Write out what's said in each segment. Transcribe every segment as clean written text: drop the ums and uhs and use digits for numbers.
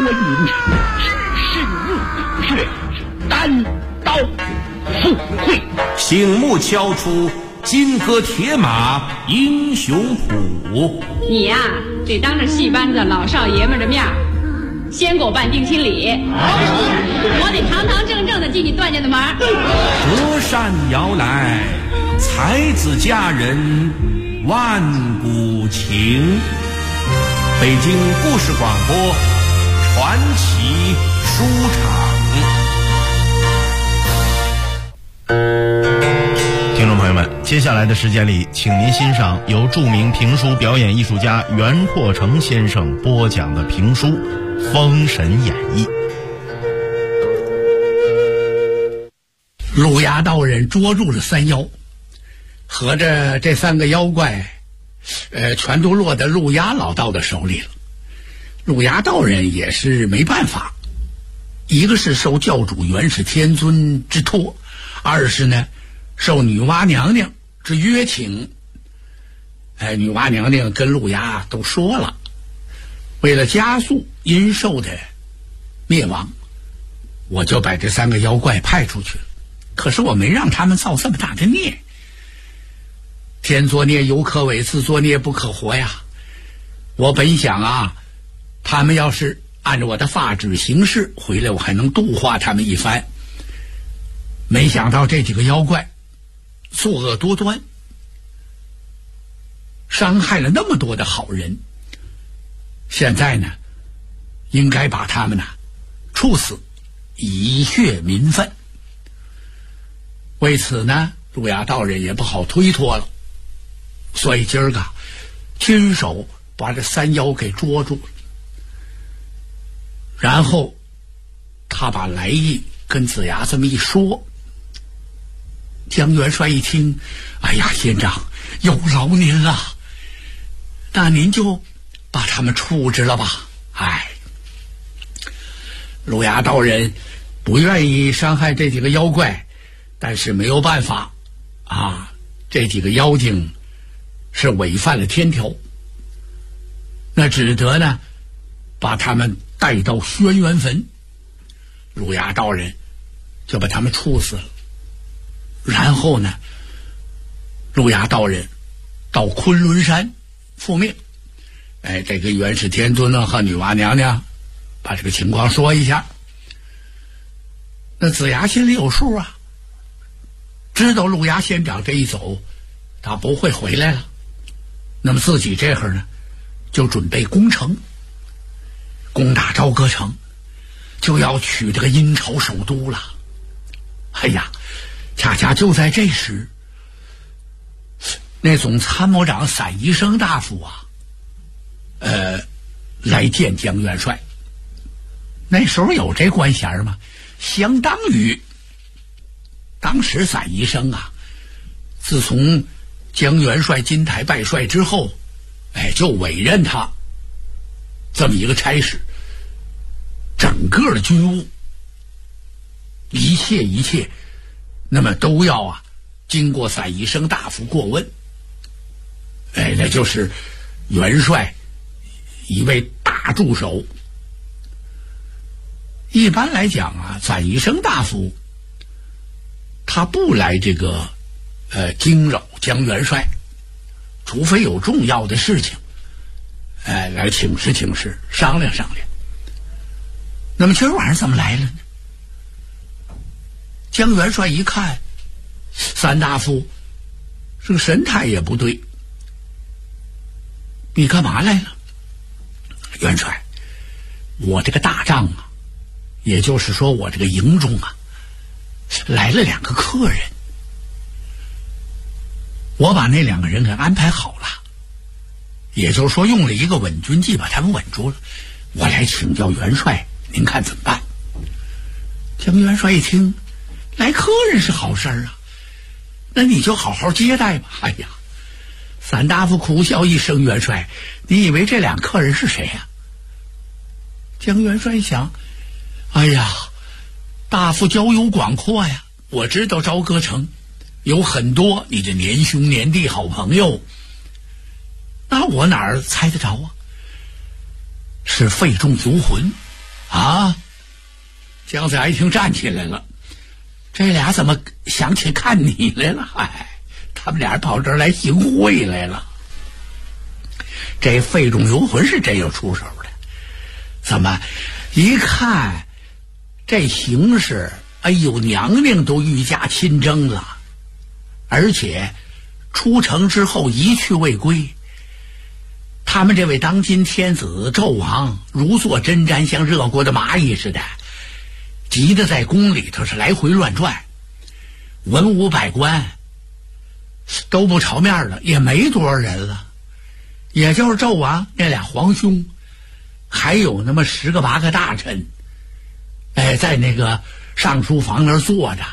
领是热血单刀赴会， 醒目敲出金戈铁马英雄谱。 你呀，得当着戏班子老少爷们的面先给我办定亲礼，我得堂堂正正的进你段家的门。 折扇摇来，才子佳人万古情。北京故事广播传奇书场。 听众朋友们，接下来的时间里，请您欣赏由著名评书表演艺术家袁阔成先生播讲的评书《封神演义》。 陆衙道人捉住了三妖，合着这三个妖怪全都落在陆衙老道的手里了。陆衙道人也是没办法，一个是受教主元始天尊之托，二是呢受女娲娘娘之约请。女娲娘娘跟陆衙都说了，为了加速殷寿的灭亡，我就把这三个妖怪派出去了。可是我没让他们造这么大的孽，天作孽犹可违，自作孽不可活呀。我本想啊，他们要是按照我的法旨行事，回来我还能度化他们一番。没想到这几个妖怪作恶多端，伤害了那么多的好人，现在呢应该把他们处死，以血民愤。为此呢，陆衙道人也不好推脱了，所以今儿个亲手把这三妖给捉住了。然后他把来意跟子牙这么一说，江元帅一听，哎呀，县长有劳您了，那您就把他们处置了吧。陆衙道人不愿意伤害这几个妖怪，但是没有办法啊，这几个妖精是违反了天条，那只得呢把他们带到轩辕坟，陆衙道人就把他们处死了。然后呢，陆衙道人到昆仑山复命，这个元始天尊呢和女娲娘娘把这个情况说一下。那子牙心里有数啊，知道陆衙县长这一走他不会回来了，那么自己这会儿呢就准备攻城，攻打朝歌城，就要取这个殷朝首都了。哎呀，恰恰就在这时，那总参谋长散宜生大夫来见江元帅。那时候有这官衔吗？相当于当时散宜生自从江元帅金台拜帅之后，就委任他这么一个差事，整个的军务一切那么都要经过散宜生大夫过问。那就是元帅一位大助手。一般来讲散宜生大夫他不来这个惊扰江元帅，除非有重要的事情来请示商量商量。那么今儿晚上怎么来了呢？江元帅一看三大夫这个神态也不对，你干嘛来了？元帅，我这个大帐也就是说我这个营中来了2个客人，我把那2个人给安排好了，也就是说用了一个稳军计把他们稳住了，我来请教元帅，您看怎么办？江元帅一听，来客人是好事那你就好好接待吧。哎呀，散大夫苦笑一声，元帅，你以为这2客人是谁呀？江元帅想，哎呀，大夫交友广阔呀，我知道朝歌城有很多你的年兄年弟好朋友，那我哪儿猜得着是费仲游魂， 啊！姜子牙一听站起来了，这俩怎么想起看你来了？哎，他们俩跑这儿来行贿来了。这费仲游魂是真有出手的，怎么一看这形势，哎呦，娘娘都御驾亲征了，而且出城之后一去未归。他们这位当今天子纣王如坐针毡，像热锅的蚂蚁似的，急得在宫里头是来回乱转，文武百官都不朝面了，也没多少人了，也就是纣王那俩皇兄，还有那么10个8个大臣，在那个上书房那儿坐着，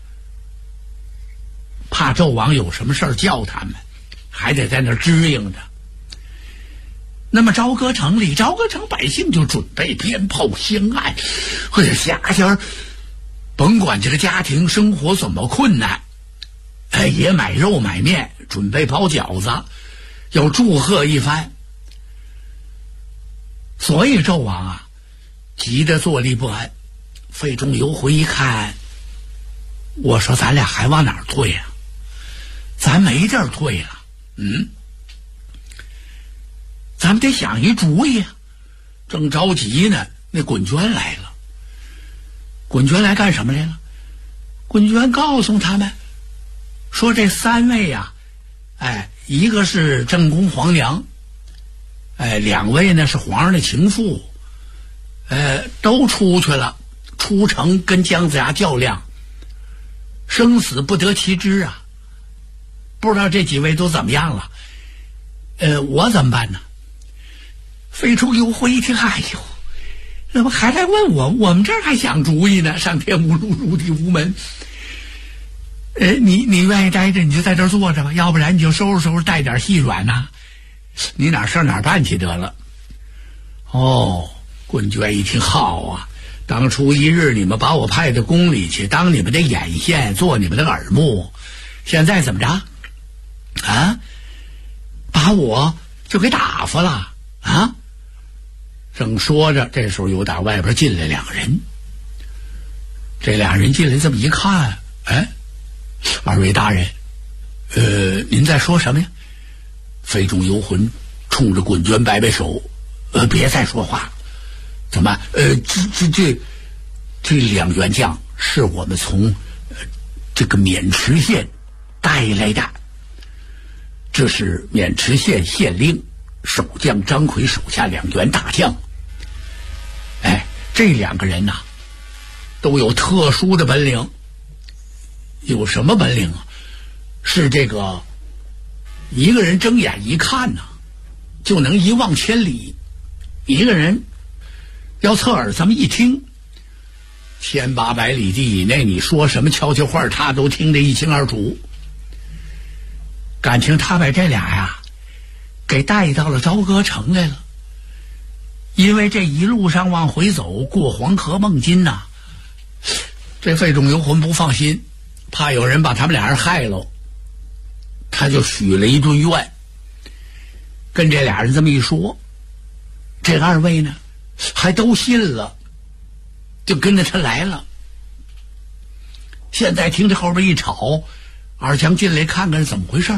怕纣王有什么事儿叫他们，还得在那儿支应着。那么朝歌城里，朝歌城百姓就准备鞭炮香案，或者下家甭管这个家庭生活怎么困难，也买肉买面，准备包饺子，要祝贺一番。所以纣王啊，急得坐立不安。费仲游魂一看，我说咱俩还往哪儿退啊？咱没地儿退了。咱们得想一主意啊！正着急呢，那滚娟来了。滚娟来干什么来了？滚娟告诉他们说，这3位啊，一个是正宫皇娘，2位呢是皇上的情妇，都出去了，出城跟姜子牙较量，生死不得其知啊！不知道这几位都怎么样了？我怎么办呢？费仲游魂一听，哎呦，怎么还来问我？我们这儿还想主意呢，上天无路，入地无门。你愿意待着，你就在这儿坐着吧，要不然你就收拾收拾，带点细软呐，你哪事哪办去得了。哦，滚娟一听，好啊，当初一日你们把我派到宫里去，当你们的眼线，做你们的耳目，现在怎么着啊？把我就给打发了啊！正说着，这时候由打外边进来2人。这2人进来这么一看，2位大人，您在说什么呀？费仲游魂冲着滚娟摆摆手，别再说话。怎么？这2员将是我们从这个渑池县带来的，这是渑池县县令守将张奎手下2员大将。这2个人呐，都有特殊的本领。有什么本领啊？是这个一个人睁眼一看呐，就能一望千里；一个人要侧耳这么一听，1800里地以内你说什么悄悄话，他都听得一清二楚。感情他把这俩呀给带到了朝歌城来了。因为这一路上往回走，过黄河孟津呐，这费仲游魂不放心，怕有人把他们俩人害了，他就许了一顿愿，跟这俩人这么一说，这2位呢还都信了，就跟着他来了。现在听着后边一吵，二强进来看看是怎么回事。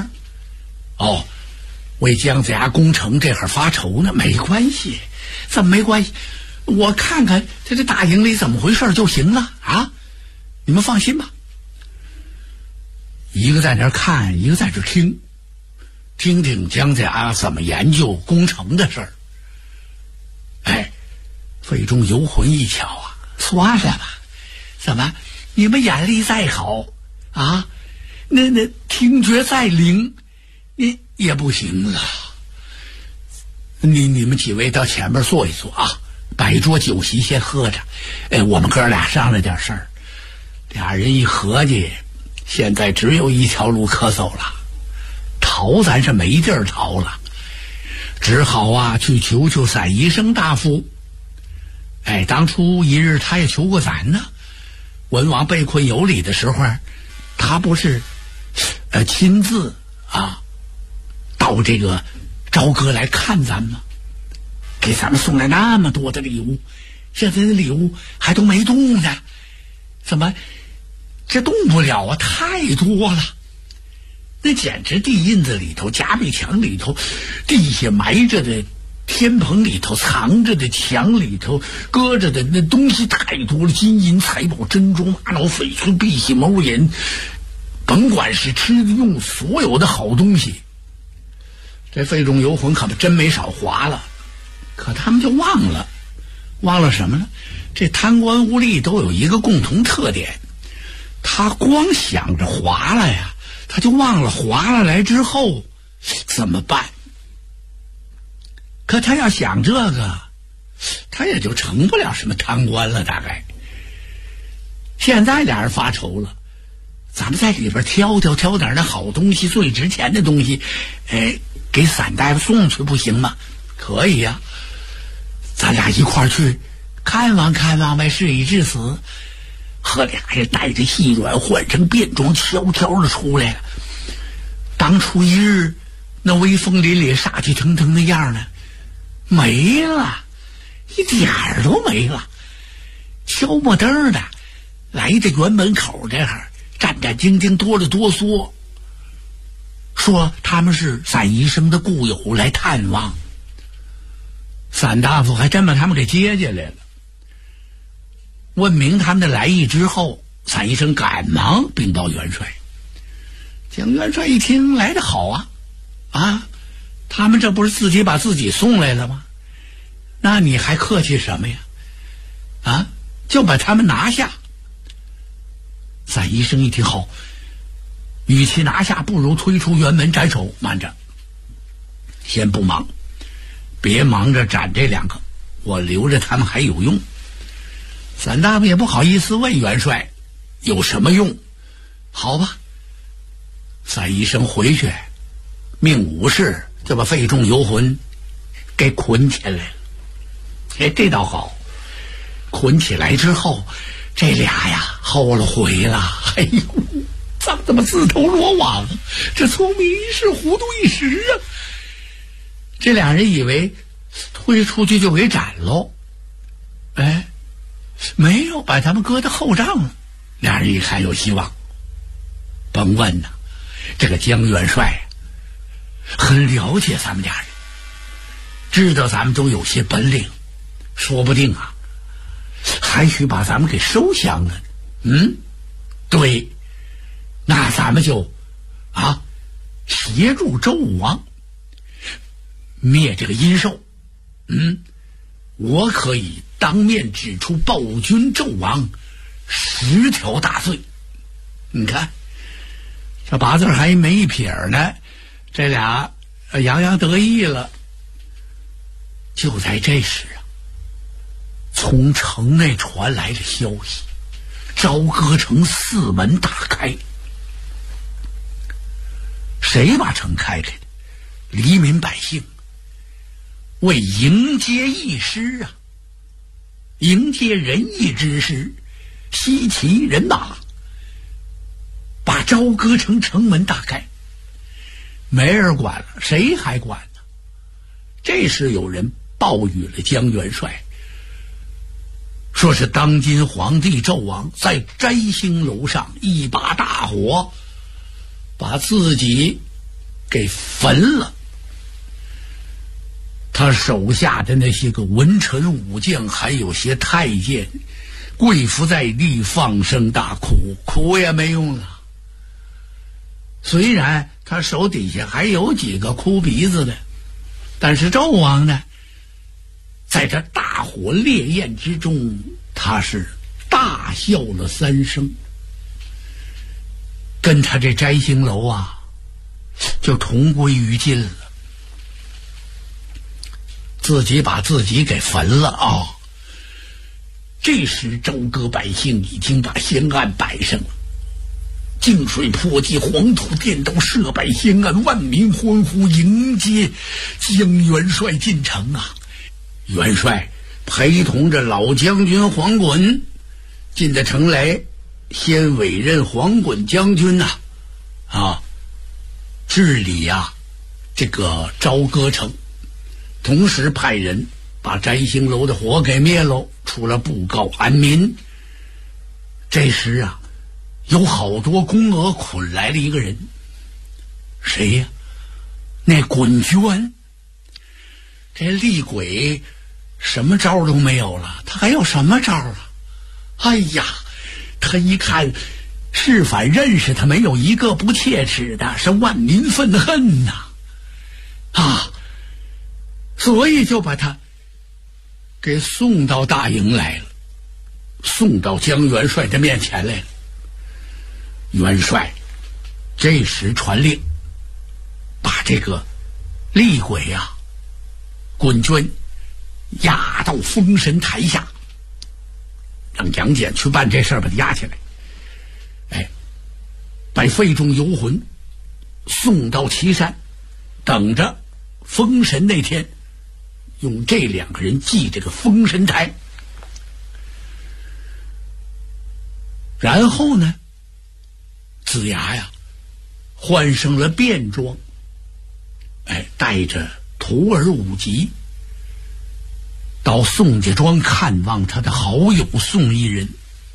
为姜子牙攻城这会儿发愁呢。没关系，怎么没关系？我看看这大营里怎么回事就行了啊！你们放心吧。一个在那儿看，一个在这听，听听姜子牙怎么研究攻城的事儿。费仲游魂一瞧啊，算了吧，怎么你们眼力再好啊，那听觉再灵，你也不行了。你们几位到前面坐一坐啊，摆桌酒席先喝着。我们哥俩商量点事儿。俩人一合计，现在只有一条路可走了，逃咱是没地儿逃了，只好啊去求求散宜生大夫。当初一日他也求过咱呢。文王被困有里的时候，他不是亲自到这个朝歌来看咱们，给咱们送来那么多的礼物， 现在那礼物还都没动呢，怎么这动不了啊？太多了，那简直地印子里头、夹壁墙里头、地下埋着的、天棚里头藏着的、墙里头搁着的那东西太多了，金银财宝、珍珠玛瑙、翡翠、碧玺、毛银，甭管是吃的用，所有的好东西，这费仲游魂可真没少划了。可他们就忘了什么呢？这贪官污吏都有一个共同特点，他光想着划了呀，他就忘了划了来之后怎么办。可他要想这个，他也就成不了什么贪官了。大概现在俩人发愁了，咱们在里边挑点那好东西，最值钱的东西，给散大夫送去不行吗？可以呀，咱俩一块儿去看望呗，事已至此。和俩人带着细软，换成便装，悄悄的出来了。当初一日那威风凛凛、煞气腾腾的样呢，没了，一点儿都没了。悄没灯的来到园门口这儿，战战兢兢，哆里哆嗦，说他们是散医生的故友来探望。散大夫还真把他们给接进来了。问明他们的来意之后，散医生赶忙禀报元帅。蒋元帅一听，来得好啊，他们这不是自己把自己送来了吗？那你还客气什么呀？就把他们拿下。散医生一听，好，与其拿下，不如推出辕门斩首。慢着，先不忙，别忙着斩这两个，我留着他们还有用。散大夫也不好意思问元帅有什么用，好吧，散医生回去命武士就把费仲游魂给捆起来了。这倒好，捆起来之后，这俩呀后了悔了。哎呦，咱怎么自投罗网？这聪明一时，糊涂一时啊！这俩人以为推出去就给斩喽，没有，把他们搁到后帐了。俩人一看有希望，甭问呐，这个江元帅很了解咱们俩人，知道咱们都有些本领，说不定还许把咱们给收降了。对，那咱们就协助周武王灭这个阴兽。我可以当面指出暴君纣王10条大罪。你看这8字还没一撇呢，这俩洋洋得意了。就在这时从城内传来了消息，朝歌城4门大开。谁把城开开的？黎民百姓为迎接义师迎接仁义之师，西齐人马把朝歌城城门大开。没人管了，谁还管呢？这时有人报与了江元帅，说是当今皇帝纣王在摘星楼上一把大火把自己给焚了，他手下的那些个文臣武将还有些太监跪伏在地，放声大哭，哭也没用了。虽然他手底下还有几个哭鼻子的，但是纣王呢，在这大火烈焰之中，他是大笑了3声，跟他这摘星楼就同归于尽了，自己把自己给焚了这时朝歌百姓已经把香案摆上了，净水泼地，黄土垫道，设摆香案，万民欢呼迎接江元帅进城元帅陪同着老将军黄衮进的城来，先委任黄衮将军治理这个朝歌城，同时派人把摘星楼的火给灭喽， 出了布告安民。这时啊，有好多宫娥捆来了一个人，谁呀？那滚娟。这厉鬼什么招都没有了，他还有什么招啊？哎呀，他一看是反认识他，没有一个不切齿的，是万民愤恨呐！啊，所以就把他给送到大营来了，送到江元帅的面前来了。元帅这时传令，把这个厉鬼呀、滚娟押到封神台下，让杨戬去办这事儿，把他押起来。把肺中游魂送到岐山，等着封神那天用这两个人祭这个封神台。然后呢，子牙呀换上了便装，带着徒儿武吉到宋家庄看望他的好友宋一人。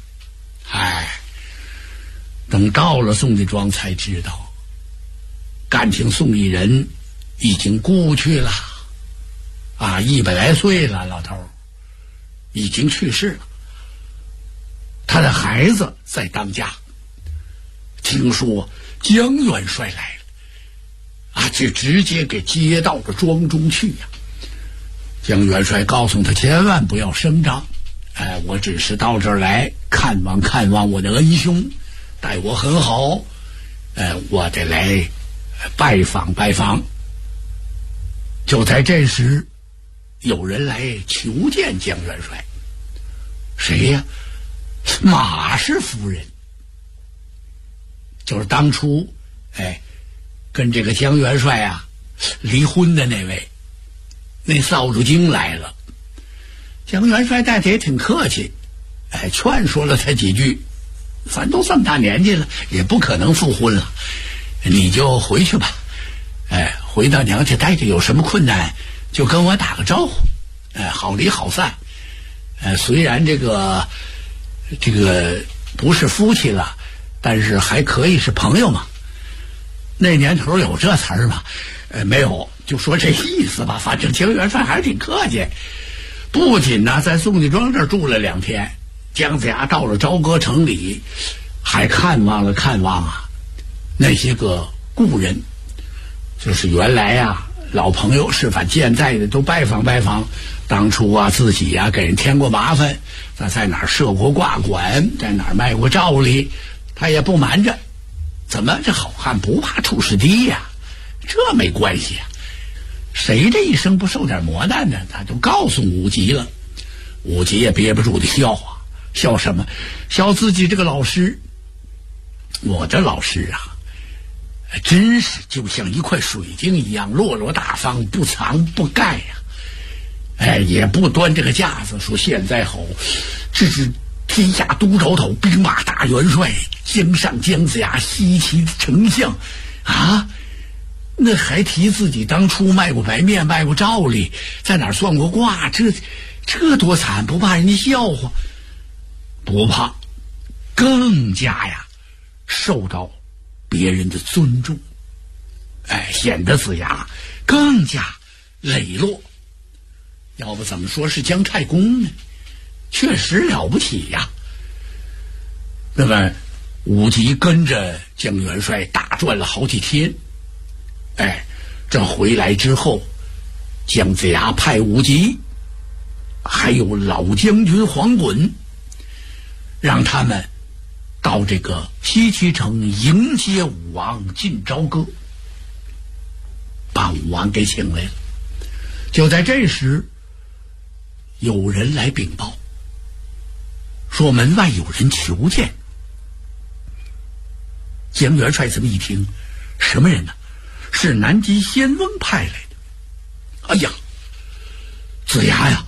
等到了宋家庄才知道，感情宋一人已经故去了，100来岁了，老头已经去世了。他的孩子在当家，听说江元帅来了就直接给接到了庄中去呀。江元帅告诉他千万不要声张，我只是到这儿来看望看望我的恩兄，待我很好，我得来拜访拜访。就在这时，有人来求见江元帅。谁呀？马氏夫人，就是当初跟这个江元帅离婚的那位。那扫帚精来了，江元帅待他也挺客气，劝说了他几句，反正都这么大年纪了，也不可能复婚了，你就回去吧，回到娘家待着，有什么困难就跟我打个招呼，好离好散。虽然这个不是夫妻了，但是还可以是朋友嘛。那年头有这词儿吗？没有，就说这意思吧。反正江元帅还是挺客气，不仅在宋家庄这儿住了2天，姜子牙到了朝歌城里，还看望了看望那些个故人，就是原来老朋友是反健在的都拜访拜访。当初自己给人添过麻烦，在哪儿设过挂馆，在哪儿卖过照例，他也不瞒着。怎么这好汉不怕出师弟呀？这没关系谁这一生不受点磨难呢？他就告诉武吉了。武吉也憋不住的笑笑什么？笑自己这个老师。我这老师真是就像一块水晶一样，落落大方，不藏不盖也不端这个架子说现在好，这是天下都着头，兵马大元帅，江上姜子牙，西岐丞相那还提自己当初卖过白面，卖过照例，在哪儿算过卦，这多惨，不怕人家笑话？不怕，更加受到别人的尊重，显得子牙更加磊落。要不怎么说是姜太公呢？确实了不起呀。那么武吉跟着江元帅大转了好几天，这回来之后，姜子牙派武吉还有老将军黄衮，让他们到这个西岐城迎接武王进朝歌，把武王给请来了。就在这时，有人来禀报，说门外有人求见。江元帅这么一听，什么人呢？是南极仙翁派来的。哎呀，子牙呀，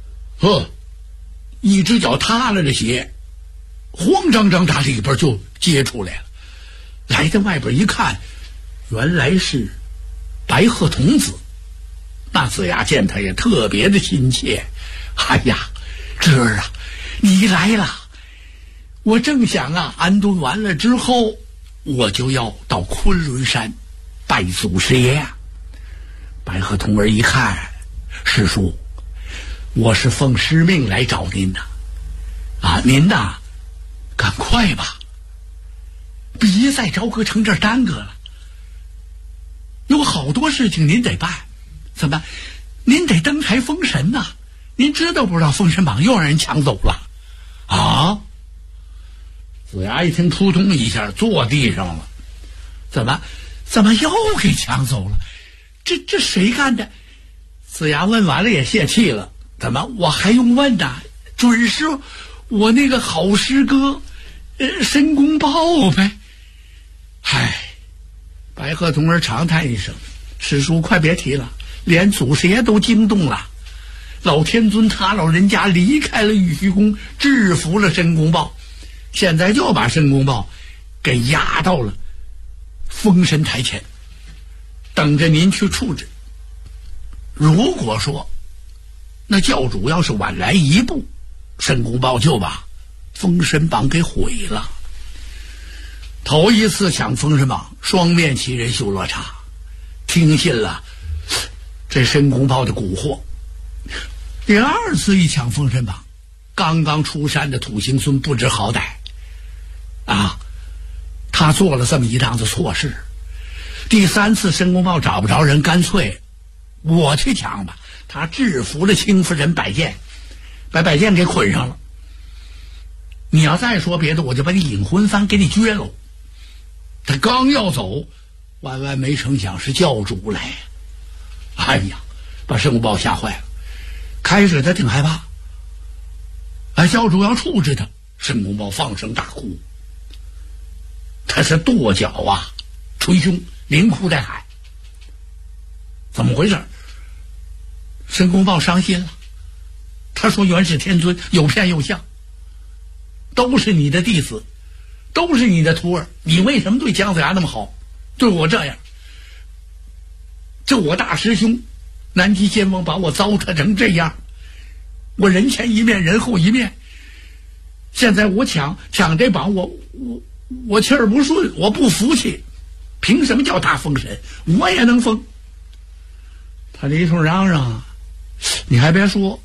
一只脚踏了这鞋，慌张张打里边就接出来了。来到外边一看，原来是白鹤童子。那子牙见他也特别的亲切。哎呀， 侄儿啊，你来了。我正想啊，安顿完了之后，我就要到昆仑山拜祖师爷啊。白鹤童儿一看，师叔，我是奉师命来找您的，啊，您呐，赶快吧，别在朝歌城这儿耽搁了。有好多事情您得办，怎么？您得登台封神呐！您知道不知道？封神榜又让人抢走了，啊！子牙一听，扑通一下坐地上了。怎么又给抢走了？这谁干的？子牙问完了也泄气了。怎么我还用问呐？准是我那个好师哥，申公豹呗。唉，白鹤童儿长叹一声：“师叔，快别提了，连祖师爷都惊动了。老天尊他老人家离开了玉虚宫，制服了申公豹。”现在就把申公豹给押到了封神台前，等着您去处置。如果说那教主要是晚来一步，申公豹就把封神榜给毁了。头一次抢封神榜，双面旗人修罗刹听信了这申公豹的蛊惑。第二次一抢封神榜，刚刚出山的土行孙不知好歹啊，他做了这么一档子错事。第三次申公豹找不着人，干脆我去抢吧。他制服了青夫人摆件，把摆件给捆上了。你要再说别的，我就把你引魂幡给你撅喽。他刚要走，万万没成想是教主来。哎呀，把申公豹吓坏了。开始他挺害怕，教主要处置他，申公豹放声大哭。他是跺脚啊，捶胸，连哭带喊。怎么回事？申公豹伤心了，他说：“元始天尊有骗有相，都是你的弟子，都是你的徒儿，你为什么对姜子牙那么好，对我这样？这我大师兄南极仙翁把我糟蹋成这样，我人前一面人后一面，现在我抢这榜，我气儿不顺，我不服气，凭什么叫他封神？我也能封。”他这一通嚷嚷，你还别说，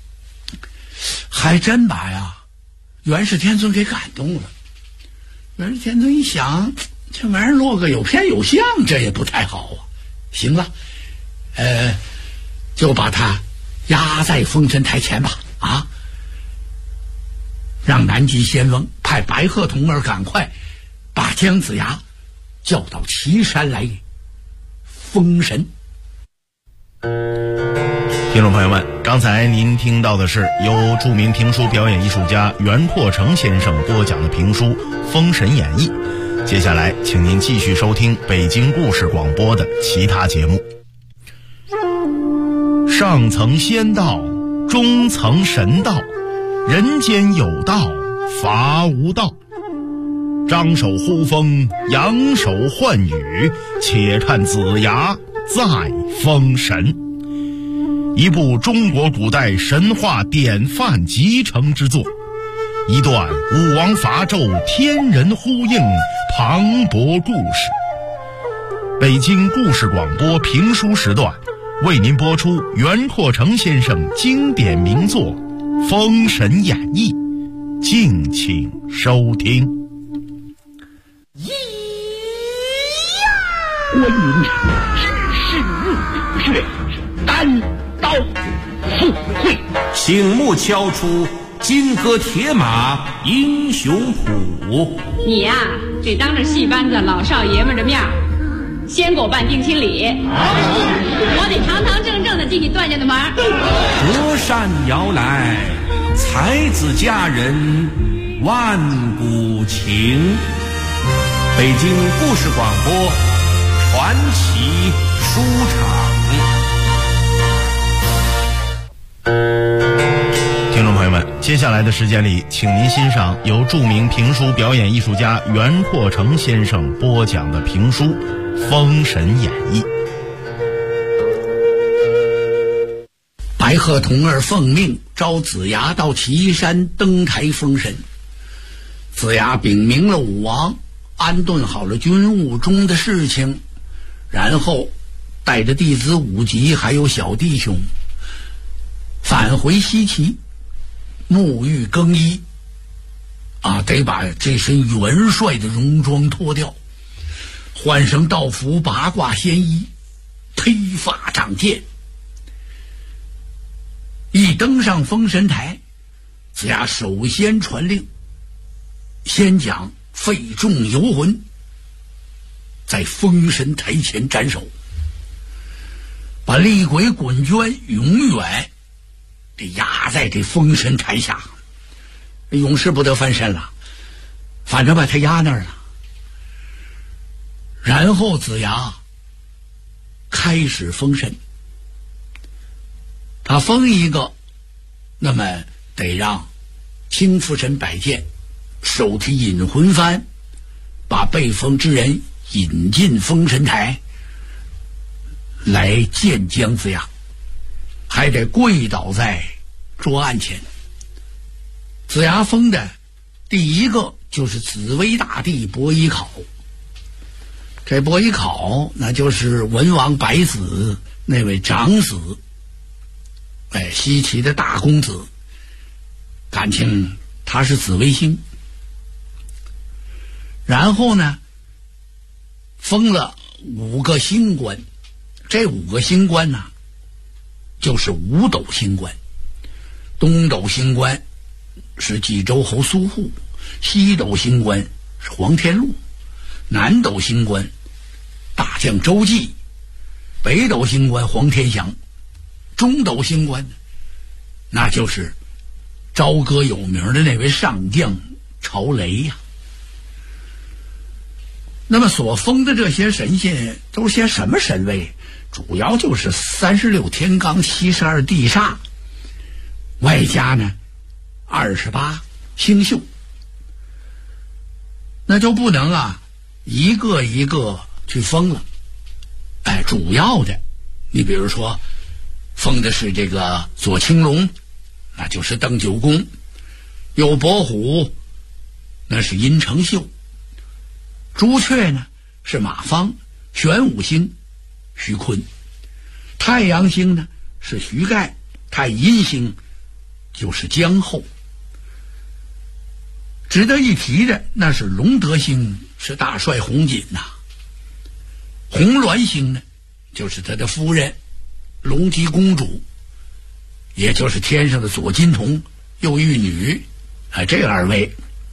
还真把元始天尊给感动了。元始天尊一想，这玩意儿落个有偏有相，这也不太好啊。行了，就把他压在封神台前吧。啊，让南极仙翁派白鹤童儿赶快把姜子牙叫到岐山来封神。 听众朋友们，刚才您听到的是由著名评书表演艺术家袁拓成先生播讲的评书《封神演义》。接下来请您继续收听北京故事广播的其他节目。上层仙道，中层神道，人间有道，伐无道。张手呼风，扬手唤雨，且看子牙再封神。一部中国古代神话典范集成之作，一段武王伐纣天人呼应磅礴故事。北京故事广播评书时段为您播出袁拓成先生经典名作《封神演义》，敬请收听。 观云知识入穴，单刀赴会， 醒目敲出金戈铁马英雄谱。 你呀，得当着戏班子老少爷们的面先给我办定亲礼，我得堂堂正正的进你段家的门。 隔山摇来，才子佳人万古情。北京故事广播传奇书场。 听众朋友们，接下来的时间里，请您欣赏由著名评书表演艺术家袁拓成先生播讲的评书《封神演义》。 白白鹤童儿奉命召子牙到岐山登台封神。子牙禀明了武王，安顿好了军务中的事情，然后带着弟子武吉还有小弟兄返回西岐，沐浴更衣得把这身元帅的戎装脱掉，换上道服，八卦仙衣，披发长剑。一登上封神台，子牙首先传令，先将费仲游魂在封神台前斩首，把厉鬼滚娟永远得压在这封神台下，永世不得翻身了，反正把他压那儿了。然后子牙开始封神，他封一个，那么得让青福神摆剑，手提引魂幡，把被封之人引进封神台来见姜子牙，还得跪倒在桌案前。子牙封的第一个就是紫薇大帝伯邑考，这伯邑考那就是文王百子那位长子，西岐的大公子，感情他是紫微星。然后呢，封了5个星官，这5个星官呢，就是5斗星官。东斗星官是冀州侯苏护，西斗星官是黄天禄，南斗星官大将周济，北斗星官黄天祥，中斗星官呢，那就是朝歌有名的那位上将曹雷呀。那么所封的这些神仙都是些什么神位？主要就是36天罡72地煞，外加呢28星宿。那就不能一个一个去封了。主要的你比如说封的是这个左青龙，那就是邓九公；右伯虎，那是殷承秀；朱雀呢是马方；玄武星徐坤；太阳星呢是徐盖；太阴星就是姜后。值得一提的那是龙德星，是大帅红锦呐；红鸾星呢就是他的夫人龙姬公主，也就是天上的左金童右玉女这2位。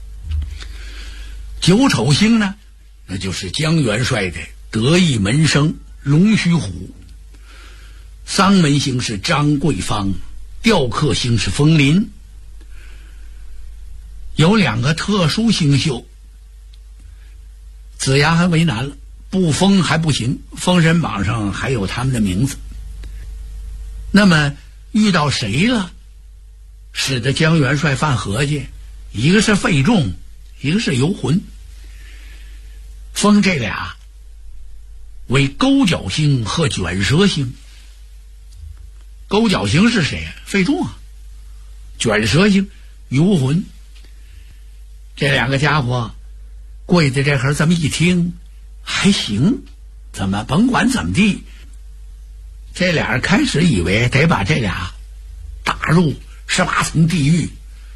九丑星呢，那就是姜元帅的得意门生龙须虎；丧门星是张桂芳；吊客星是风林。有2个特殊星宿，子牙还为难了，不封还不行，封神榜上还有他们的名字。那么遇到谁了，使得姜元帅犯合计？一个是费仲，一个是游魂，封这俩为勾角星和卷舌星。勾角星是谁啊？费仲啊。卷舌星游魂。这2个家伙跪在这儿这么一听，还行，怎么甭管怎么地，这俩人开始以为得把这俩打入18层地狱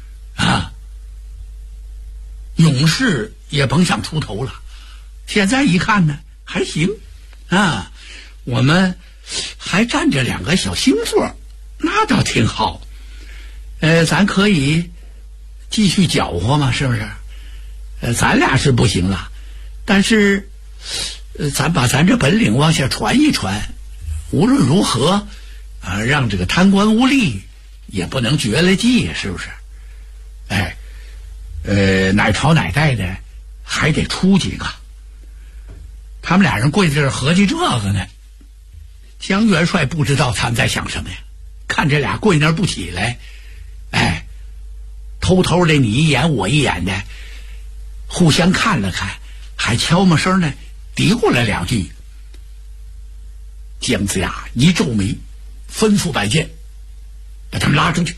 永世也甭想出头了。现在一看呢，还行我们还占着2个小星座，那倒挺好。咱可以继续搅和嘛，是不是？咱俩是不行了，但是咱把咱这本领往下传一传，无论如何让这个贪官污吏也不能绝了迹，是不是？哪朝哪代的还得出几个。他们俩人跪在这儿合计这个呢，姜元帅不知道他们在想什么呀，看这俩跪那儿不起来，偷偷的你一眼我一眼的互相看了看，还悄没声的嘀咕了2句。姜子牙一皱眉，吩咐摆剑， 把他们拉出去。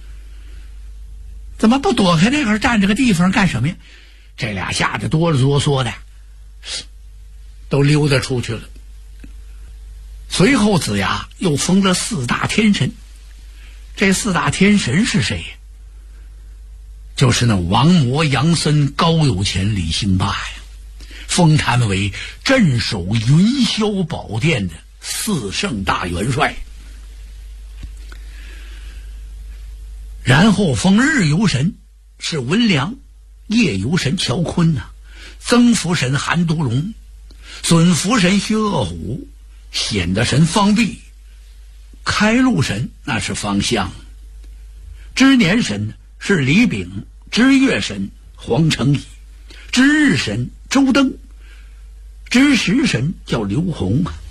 怎么不躲开那块站这个地方干什么呀？这俩吓得哆里哆嗦的，都溜达出去了。随后子牙又封了4大天神，这4大天神是谁呀？就是那王魔、杨森、高有钱、李兴霸呀，封他们为镇守云霄宝殿的4圣大元帅。然后封日游神是文良，夜游神乔坤呐，增福神韩都龙，损福神薛恶虎，显德神方弼，开路神那是方相，知年神是李炳，知月神黄承义，知日神周登，知时神叫刘洪啊。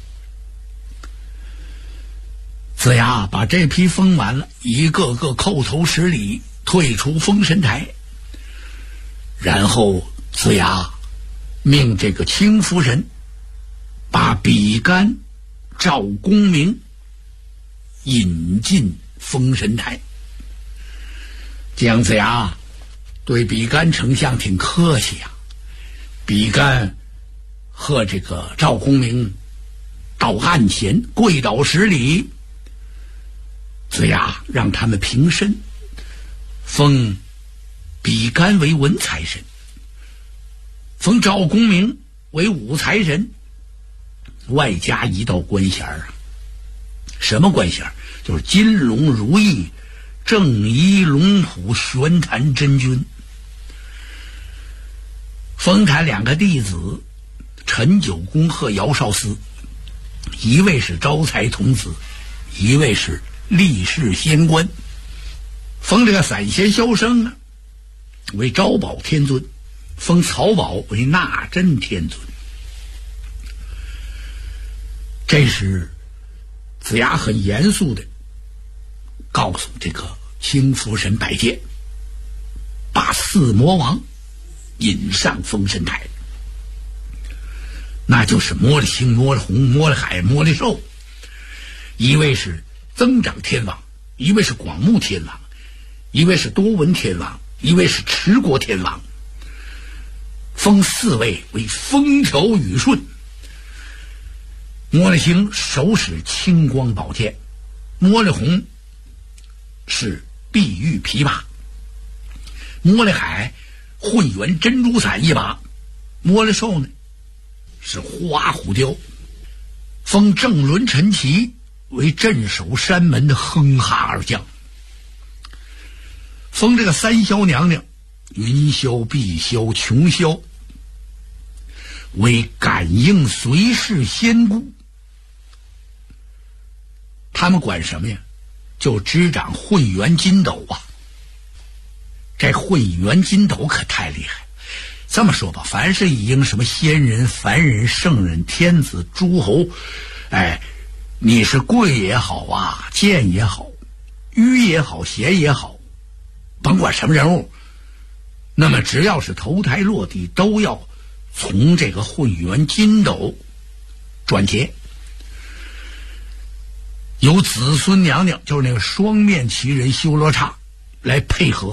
子牙把这批封完了，一个个叩头施礼，退出封神台。然后子牙命这个青夫人把比干、赵公明引进封神台。姜子牙对比干丞相挺客气呀，比干和这个赵公明到案前跪倒施礼。子牙让他们平身，封比干为文财神，封赵公明为武财神，外加一道官衔啊。什么官衔？就是金龙如意正一龙虎玄坛真君。封他2个弟子陈九公和姚少司，一位是招财童子，一位是历世仙官。封这个散仙萧生呢为招宝天尊，封曹宝为纳真天尊。这时子牙很严肃的告诉这个青福神百剑，把4魔王引上封神台，那就是魔力星、魔力红、魔力海、魔力兽。一位是增长天王，一位是广目天王，一位是多闻天王，一位是持国天王。封4位为风调雨顺。魔力星手使青光宝剑，魔力红是碧玉琵琶，魔力海混元珍珠伞一把，魔力兽呢是花虎雕。封正伦陈奇为镇守山门的哼哈2将，封这个3霄娘娘云霄、碧霄、琼霄为感应随侍仙姑。他们管什么呀？就执掌混元金斗啊。这混元金斗可太厉害。这么说吧，凡是已经什么仙人、凡人、圣人、天子、诸侯，你是贵也好啊，贱也好，愚也好，贤也好，甭管什么人物，那么只要是投胎落地，都要从这个混元金斗转劫。由子孙娘娘，就是那个双面奇人修罗刹来配合。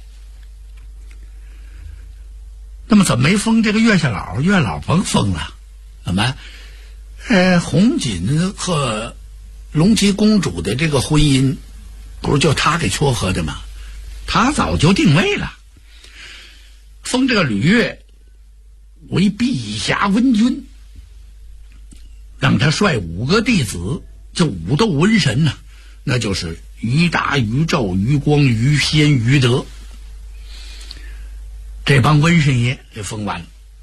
那么怎么没封这个月下老？月老甭封了，怎么？红锦和龙旗公主的这个婚姻，不是就他给撮合的吗？他早就定位了。封这个吕月为碧霞文君，让他率5个弟子，就5斗文神呢，那就是于达、于宙、于光、于仙、于德。这帮瘟神爷给封完了，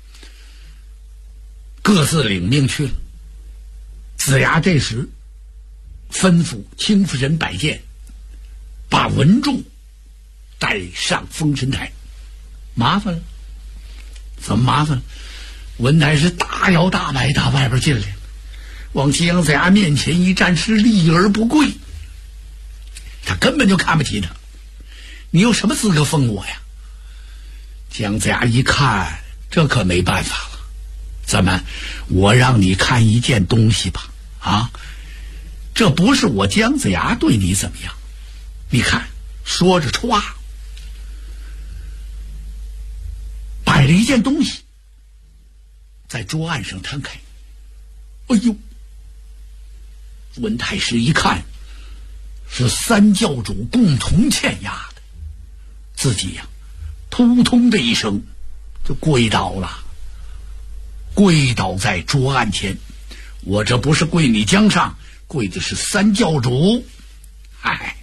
各自领命去了。子牙这时吩咐青夫神摆剑，把文仲带上封神台。麻烦了，怎么麻烦了？文台是大摇大摆打外边进来，往姜子牙面前一站，是立而不跪。他根本就看不起他，你有什么资格封我呀？姜子牙一看，这可没办法了。怎么，我让你看一件东西吧？啊，这不是我姜子牙对你怎么样， 你看，说着歘，摆了一件东西在桌案上摊开。哎呦，文太师一看，是三教主共同欠押的，自己呀，扑通的一声就跪倒了，跪倒在桌案前。我这不是跪你江上，跪的是三教主。哎，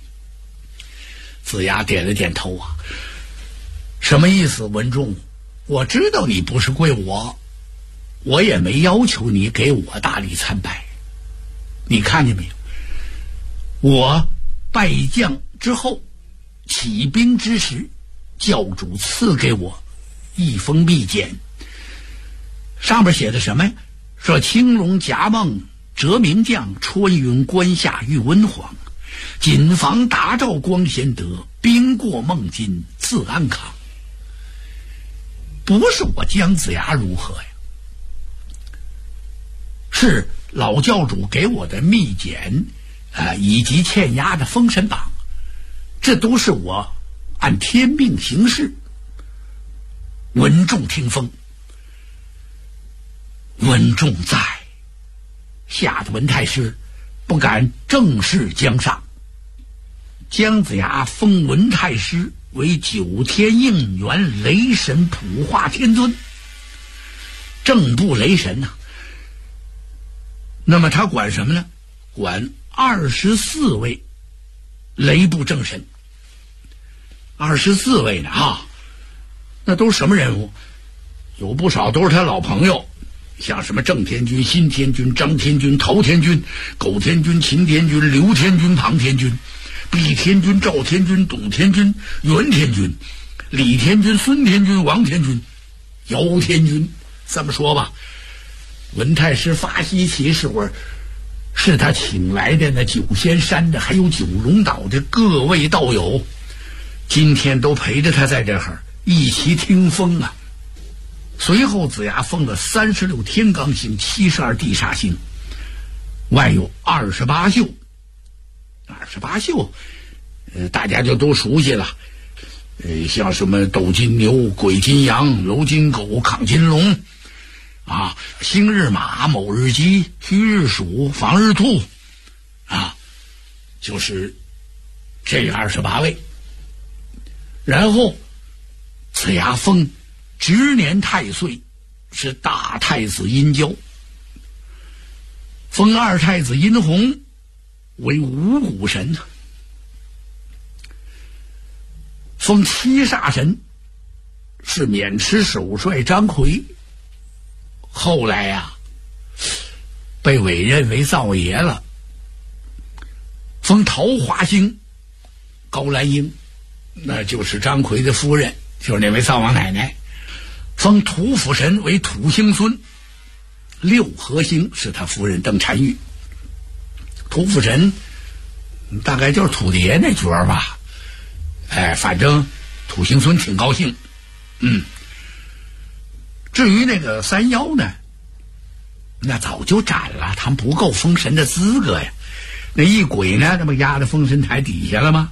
子牙点了点头啊，什么意思？文仲，我知道你不是跪我，我也没要求你给我大礼参拜。你看见没有？我拜将之后，起兵之时，教主赐给我一封密简，上面写的什么呀？说青龙夹梦折明将，穿云关下遇温皇，谨防达照光贤德，兵过孟津自安康。不是我姜子牙如何呀，是老教主给我的密简以及欠押的封神榜，这都是我按天命行事。文仲听风，文仲在，吓得文太师不敢正视江上。姜子牙封文太师为九天应元雷神普化天尊，正部雷神呐。那么他管什么呢？管24位雷部正神。24位呢那都是什么人物？有不少都是他老朋友，像什么郑天君、新天君、张天君、陶天君、苟天君、秦天君、刘天君、庞天君、毕天君、赵天君、董天君、袁天君、李天君、孙天君、王天君、姚天君。这么说吧，文太师发西岐时候，是他请来的那九仙山的还有九龙岛的各位道友，今天都陪着他在这儿一起听风啊。随后子牙封了36天罡星、72地煞星，外有28宿。28宿大家就都熟悉了，像什么斗金牛、鬼金羊、楼金狗、亢金龙星日马、卯日鸡、戌日鼠、房日兔就是这28位。然后子牙封执年太岁是大太子殷郊，封二太子殷洪为五谷神，封七煞神是渑池首帅张奎，后来被委任为灶爷了。封桃花星高兰英，那就是张奎的夫人，就是那位灶王奶奶。封土府神为土星孙，六合星是他夫人邓婵玉。土府神大概就是土地爷那角儿吧，反正土星孙挺高兴。至于那个三妖呢，那早就斩了，他们不够封神的资格呀。那一鬼呢，那不压在封神台底下了吗？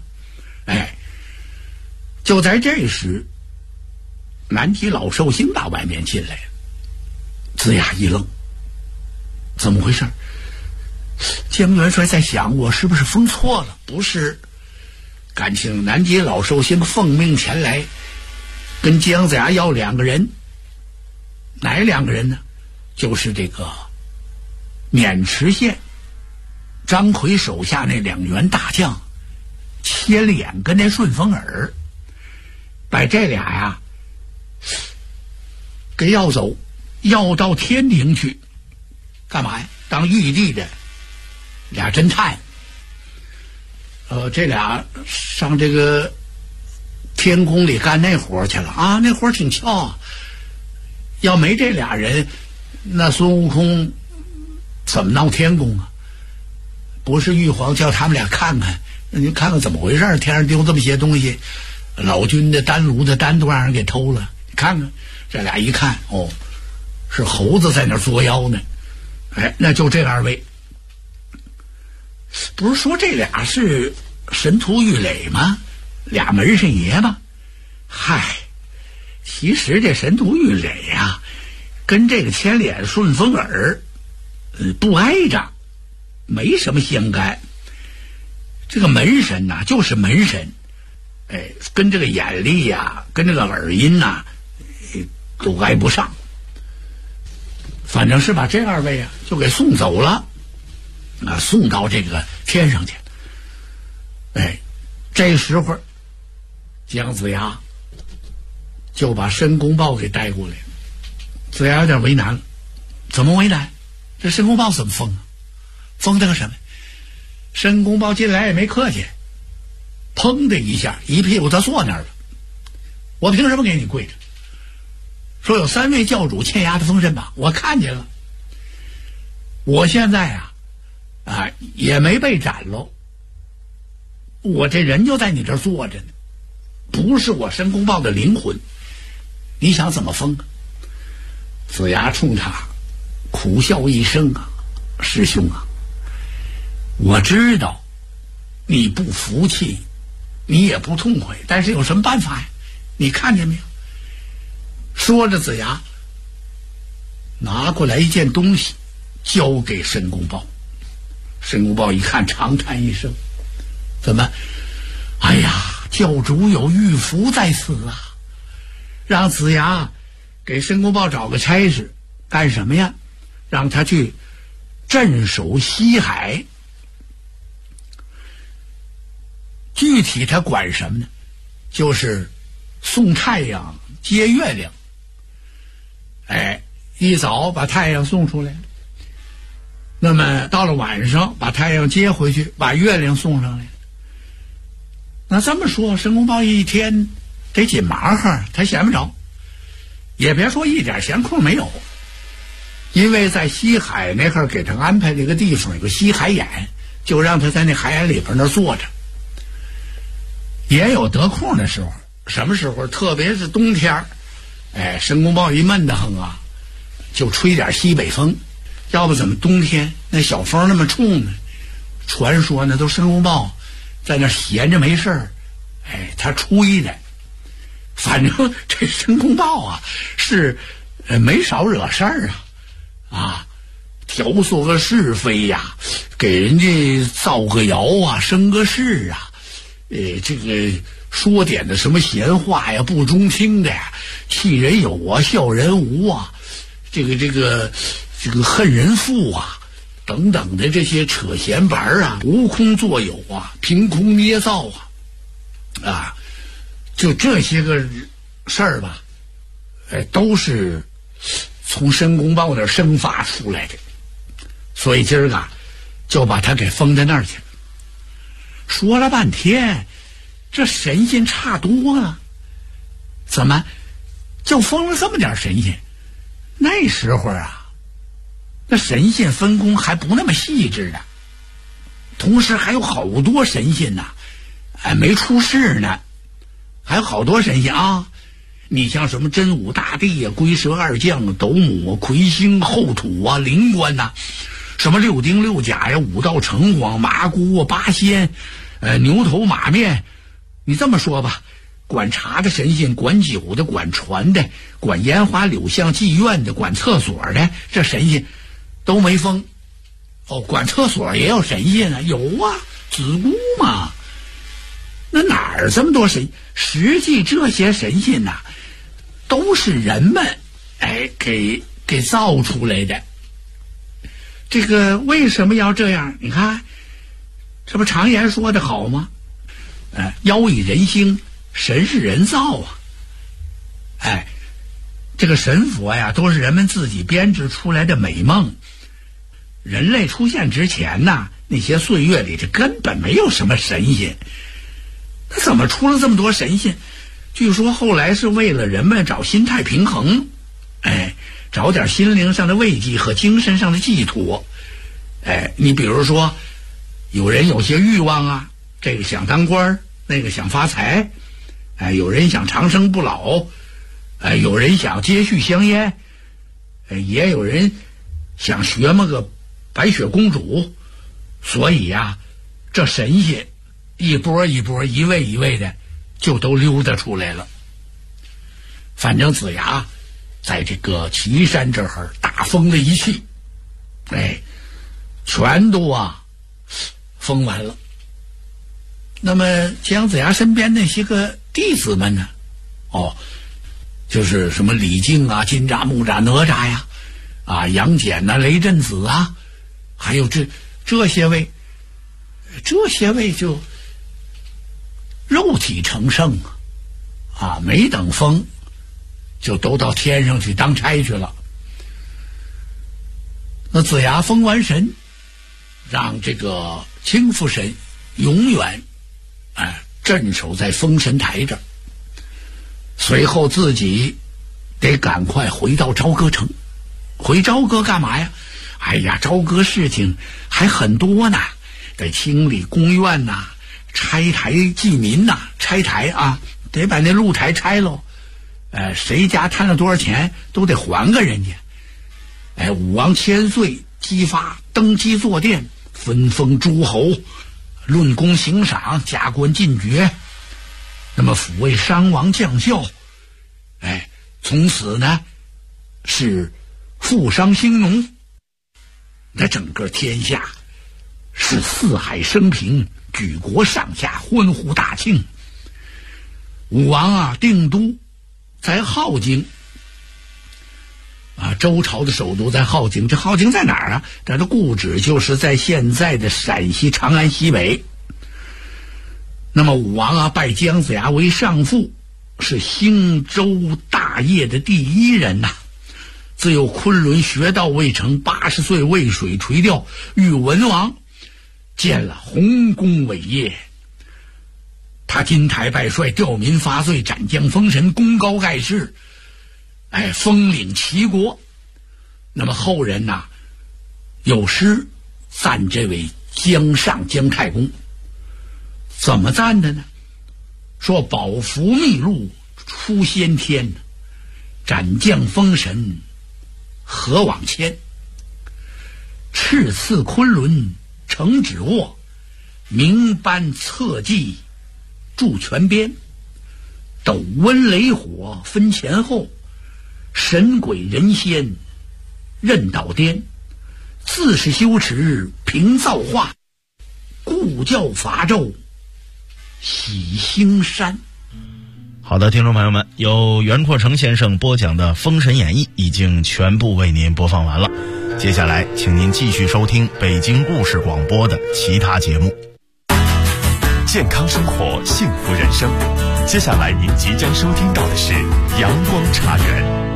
就在这时，南极老寿星打外面进来了。子牙一愣，怎么回事？姜元帅在想，我是不是封错了？不是，感情南极老寿星奉命前来跟姜子牙要2个人。哪2个人呢？就是这个渑池县张奎手下那2员大将千里眼跟那顺风耳，把这俩给要走，要到天庭去干嘛呀？当玉帝的俩侦探。这俩上这个天宫里干那活去了那活挺巧要没这俩人，那孙悟空怎么闹天宫不是玉皇叫他们俩看看，您看看怎么回事，天上丢这么些东西，老君的丹炉的丹都让人给偷了，你看看。这俩一看，是猴子在那作妖呢。那就这2位。不是说这俩是神荼玉垒嘛，俩门神爷嘛。嗨，其实这神荼玉垒呀，跟这个千脸顺风耳，不挨着，没什么相干。这个门神呐，就是门神，跟这个眼力呀，跟这个耳音呐，都挨不上。反正是把这二位啊，就给送走了，送到这个天上去。这时候姜子牙就把申公豹给带过来了。子牙有点为难了，怎么为难？这申公豹怎么封啊？封他个什么？申公豹进来也没客气，砰的一下，一屁股他坐那儿了。我凭什么给你跪着？说有3位教主欠押的封神榜，我看见了。我现在也没被斩喽，我这人就在你这儿坐着呢，不是我申公豹的灵魂，你想怎么封啊？子牙冲他苦笑一声啊，师兄啊，我知道你不服气，你也不痛快，但是有什么办法呀？你看见没有？说着，子牙拿过来一件东西，交给申公豹。申公豹一看，长叹一声：“怎么？哎呀，教主有玉符在此啊！”让子牙给申公豹找个差事，干什么呀？让他去镇守西海。具体他管什么呢？就是送太阳接月亮。一早把太阳送出来，那么到了晚上把太阳接回去，把月亮送上来。那这么说，申公豹一天得紧忙活，他闲不着，也别说一点闲空没有，因为在西海那块给他安排了一个地方，有个西海眼，就让他在那海眼里边那坐着。也有得空的时候，什么时候？特别是冬天，申公豹一闷得慌啊，就吹点西北风，要不怎么冬天那小风那么冲呢？传说呢，都申公豹在那闲着没事儿，他吹的。反正这申公豹啊，是没少惹事儿挑唆个是非呀，给人家造个谣啊，生个事啊。这个说点的什么闲话呀，不中听的呀，气人有啊，笑人无啊，这个恨人负啊，等等的这些扯闲白啊，无空作有啊，凭空捏造就这些个事儿吧，都是从申公豹那儿生发出来的，所以今儿个就把他给封在那儿去了。说了半天，这神仙差多了，怎么就封了这么点神仙？那时候那神仙分工还不那么细致呢，同时还有好多神仙没出世呢，还有好多神仙你像什么真武大帝呀、龟蛇二将、斗母、魁星、后土灵官什么六丁六甲呀、五道城隍、麻姑八仙，牛头马面。你这么说吧，管茶的神仙，管酒的，管船的，管烟花柳巷妓院的，管厕所的，这神仙都没封。管厕所也有神仙啊，有子姑嘛。那哪儿这么多神？实际这些神仙都是人们给造出来的。这个为什么要这样？你看，这不常言说的好吗？妖以人兴，神是人造这个神佛都是人们自己编织出来的美梦。人类出现之前那些岁月里这根本没有什么神仙，那怎么出了这么多神仙？据说后来是为了人们找心态平衡，找点心灵上的慰藉和精神上的寄托。你比如说，有人有些欲望这个想当官，那个想发财，有人想长生不老，有人想接续香烟，也有人想学么个白雪公主。所以这神仙一波一波一位一位的就都溜达出来了。反正子牙在这个岐山这儿大封了一气，全都封完了。那么姜子牙身边那些个弟子们呢？就是什么李靖啊、金吒、木吒、哪吒呀，杨戬呐、雷震子啊，还有这些位就肉体成圣没等封就都到天上去当差去了。那子牙封完神，让这个青福神永远镇守在封神台这儿，随后自己得赶快回到朝歌城。回朝歌干嘛呀？朝歌事情还很多呢，得清理宫院呐，拆台济民呐，拆台得把那露台拆喽。谁家贪了多少钱都得还给人家。武王千岁姬发登基坐殿，分封诸侯，论功行赏，加官进爵，那么抚慰伤亡将校，从此呢是富商兴农，那整个天下是四海升平，举国上下欢呼大庆。武王定都在镐京周朝的首都在镐京。这镐京在哪儿它的故址就是在现在的陕西长安西北。那么武王拜姜子牙为上父，是兴周大业的第一人自有昆仑学道未成，80岁渭水垂钓，遇文王，见了宏功伟业。他金台拜帅，吊民发罪，斩将封神，功高盖世，封领齐国。那么后人有诗赞这位姜太公，怎么赞的呢？说宝符秘录出先天，斩将封神何往牵，赤刺昆仑成指握，明斑策骑驻泉边，斗温雷火分前后，神鬼人仙任导颠，自是修持平造化，故教伐纣喜兴山。 好的，听众朋友们，由袁阔成先生播讲的《封神演义》已经全部为您播放完了。接下来请您继续收听北京故事广播的其他节目。 健康生活，幸福人生。接下来您即将收听到的是阳光茶园。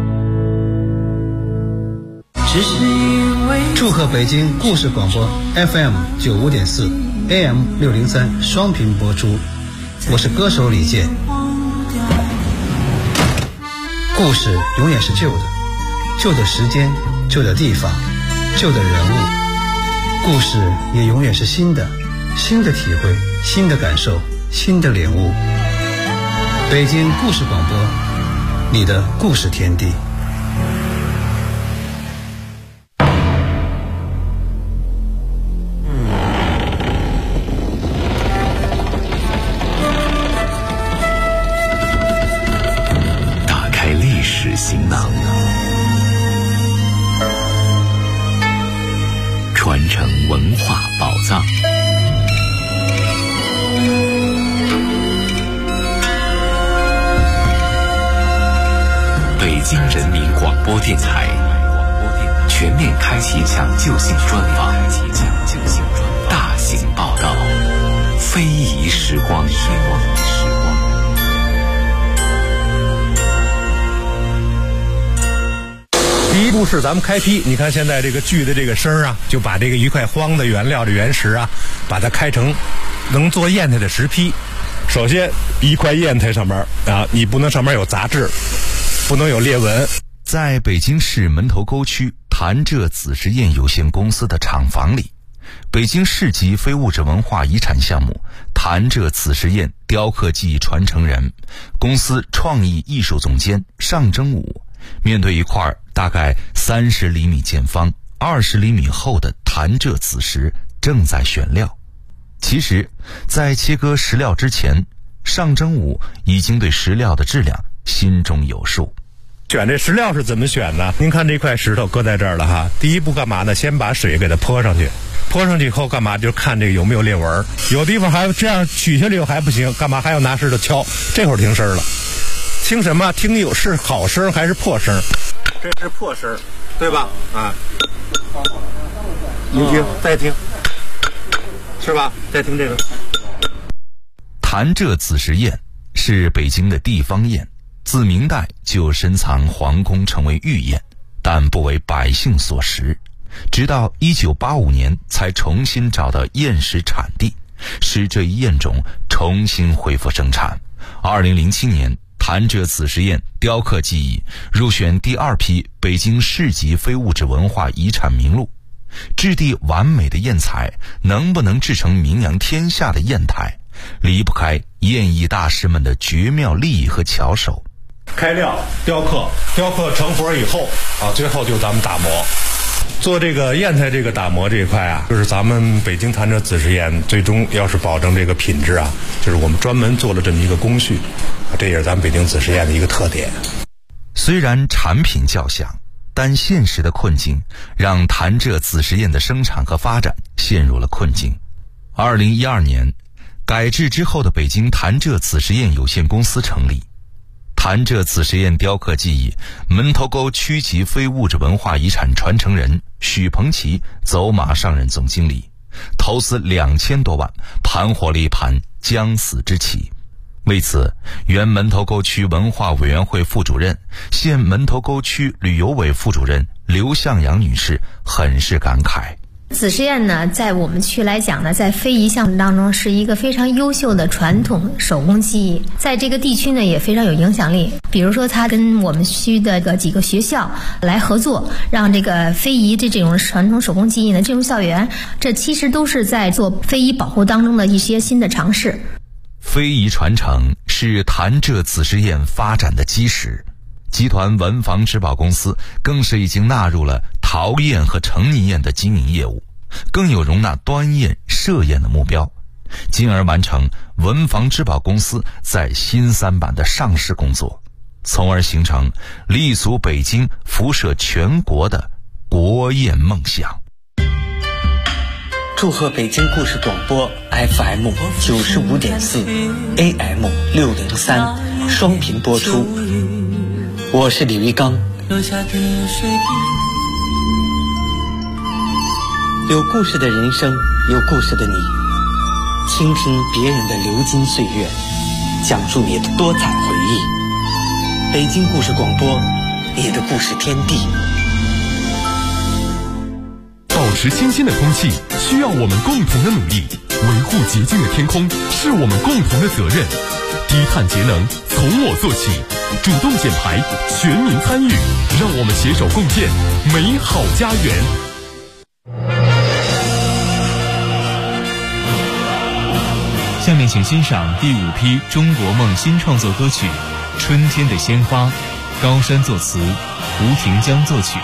祝贺北京故事广播 FM 95.4 AM 603双频播出，我是歌手李健。故事永远是旧的，旧的时间，旧的地方，旧的人物。故事也永远是新的，新的体会，新的感受，新的领悟。北京故事广播，你的故事天地。 行囊，传承文化宝藏。北京人民广播电台全面开启抢救性专访，大型报道，非遗时光。 第一步是咱们开劈，你看现在这个锯的这个声就把这个一块荒的原料的原石把它开成能做砚台的石坯。首先一块砚台上面你不能上面有杂质，不能有裂纹。 在北京市门头沟区潭柘紫石砚有限公司的厂房里，北京市级非物质文化遗产项目潭柘紫石砚雕刻技艺传承人、公司创意艺术总监尚征武，面对一块大概30厘米见方、20厘米厚的潭柘紫石，正在选料。 其实，在切割石料之前，尚真武已经对石料的质量心中有数。 选这石料是怎么选呢？您看这块石头搁在这儿了哈，第一步干嘛呢？先把水给它泼上去，泼上去以后干嘛？就看这个有没有裂纹，有地方还这样取下来又还不行，干嘛还要拿石头敲？这会儿听声了，听什么？听有是好声还是破声？这是破声，对吧？啊，您听，再听，是吧？再听这个。 潭柘子时宴是北京的地方宴，自明代就深藏皇宫，成为御宴，但不为百姓所食。直到1985年才重新找到宴食产地，使这一宴种重新恢复生产。2007年，潭柘子时宴雕刻技艺入选第2批北京市级非物质文化遗产名录。质地完美的砚彩能不能制成名扬天下的砚台，离不开砚艺大师们的绝妙技艺和巧手。 开料、雕刻成活以后啊，最后就咱们打磨。做这个砚台这个打磨这一块啊，就是咱们北京潭柘子时宴最终要是保证这个品质啊，就是我们专门做了这么一个工序，这也是咱们北京子时宴的一个特点。 虽然产品较小，但现实的困境让潭柘子时宴的生产和发展陷入了困境。2012年，改制之后的北京潭柘子时宴有限公司成立。潭柘子时宴雕刻技艺门头沟区级非物质文化遗产传承人许鹏奇走马上任总经理，投资2000多万，盘活了一盘将死之棋。为此，原门头沟区文化委员会副主任、现门头沟区旅游委副主任刘向阳女士很是感慨。 子时宴呢，在我们区来讲呢，在非遗项目当中是一个非常优秀的传统手工技艺，在这个地区呢也非常有影响力。比如说，他跟我们区的几个学校来合作，让这个非遗这种传统手工技艺呢进入校园，这其实都是在做非遗保护当中的一些新的尝试。 非遗传承是潭柘子时宴发展的基石，集团文房织宝公司更是已经纳入了陶砚和成泥砚的经营业务，更有容纳端砚、设砚的目标，进而完成文房织宝公司在新三板的上市工作，从而形成立足北京、辐射全国的国砚梦想。 祝贺北京故事广播 FM 95.4 AM 603双频播出。我是李玉刚。有故事的人生，有故事的你，倾听别人的流金岁月，讲述你的多彩回忆。北京故事广播，你的故事天地。 保持新鲜的空气需要我们共同的努力，维护洁净的天空是我们共同的责任。低碳节能从我做起，主动减排，全民参与，让我们携手共建美好家园。 下面请欣赏第5批中国梦新创作歌曲《春天的鲜花》，高山作词，胡廷江作曲。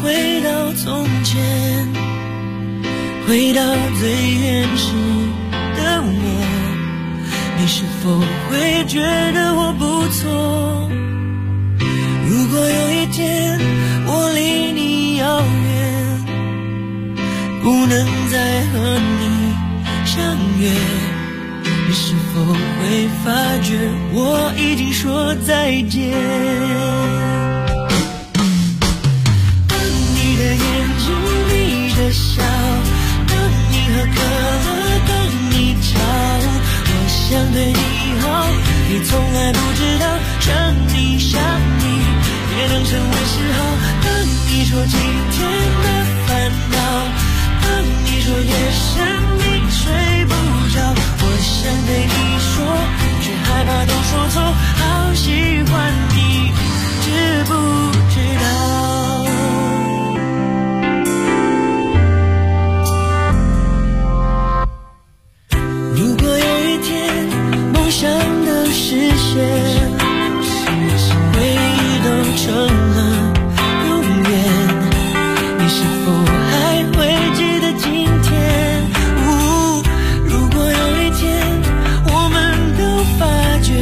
回到从前，回到最原始的我，你是否会觉得我不错？如果有一天我离你遥远，不能再和你相约，你是否会发觉我已经说再见？当你的眼睛眯着笑，当你喝可乐，当你吵，我想对你好，你从来不知道，想你想你也能成为嗜好。当你说今天的烦恼，当你说夜深你睡不着，我想对你说，却害怕都说错，好喜欢你，知不知道？如果有一天梦想都实现，回忆都成了永远，你是否还会记得今天？如果有一天我们都发觉，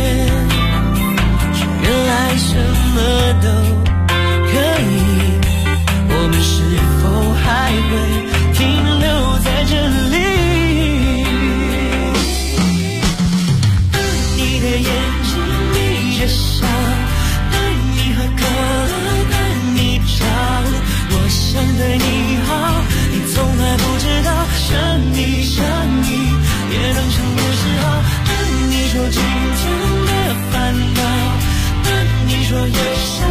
原来什么都可以，我们是否还会停留在这里？当你的眼睛眯着笑，当你喝可乐，当你吵，我想对你好，你从来不知道，想你想你也能成为嗜好。当你说今天的烦恼，当你说夜深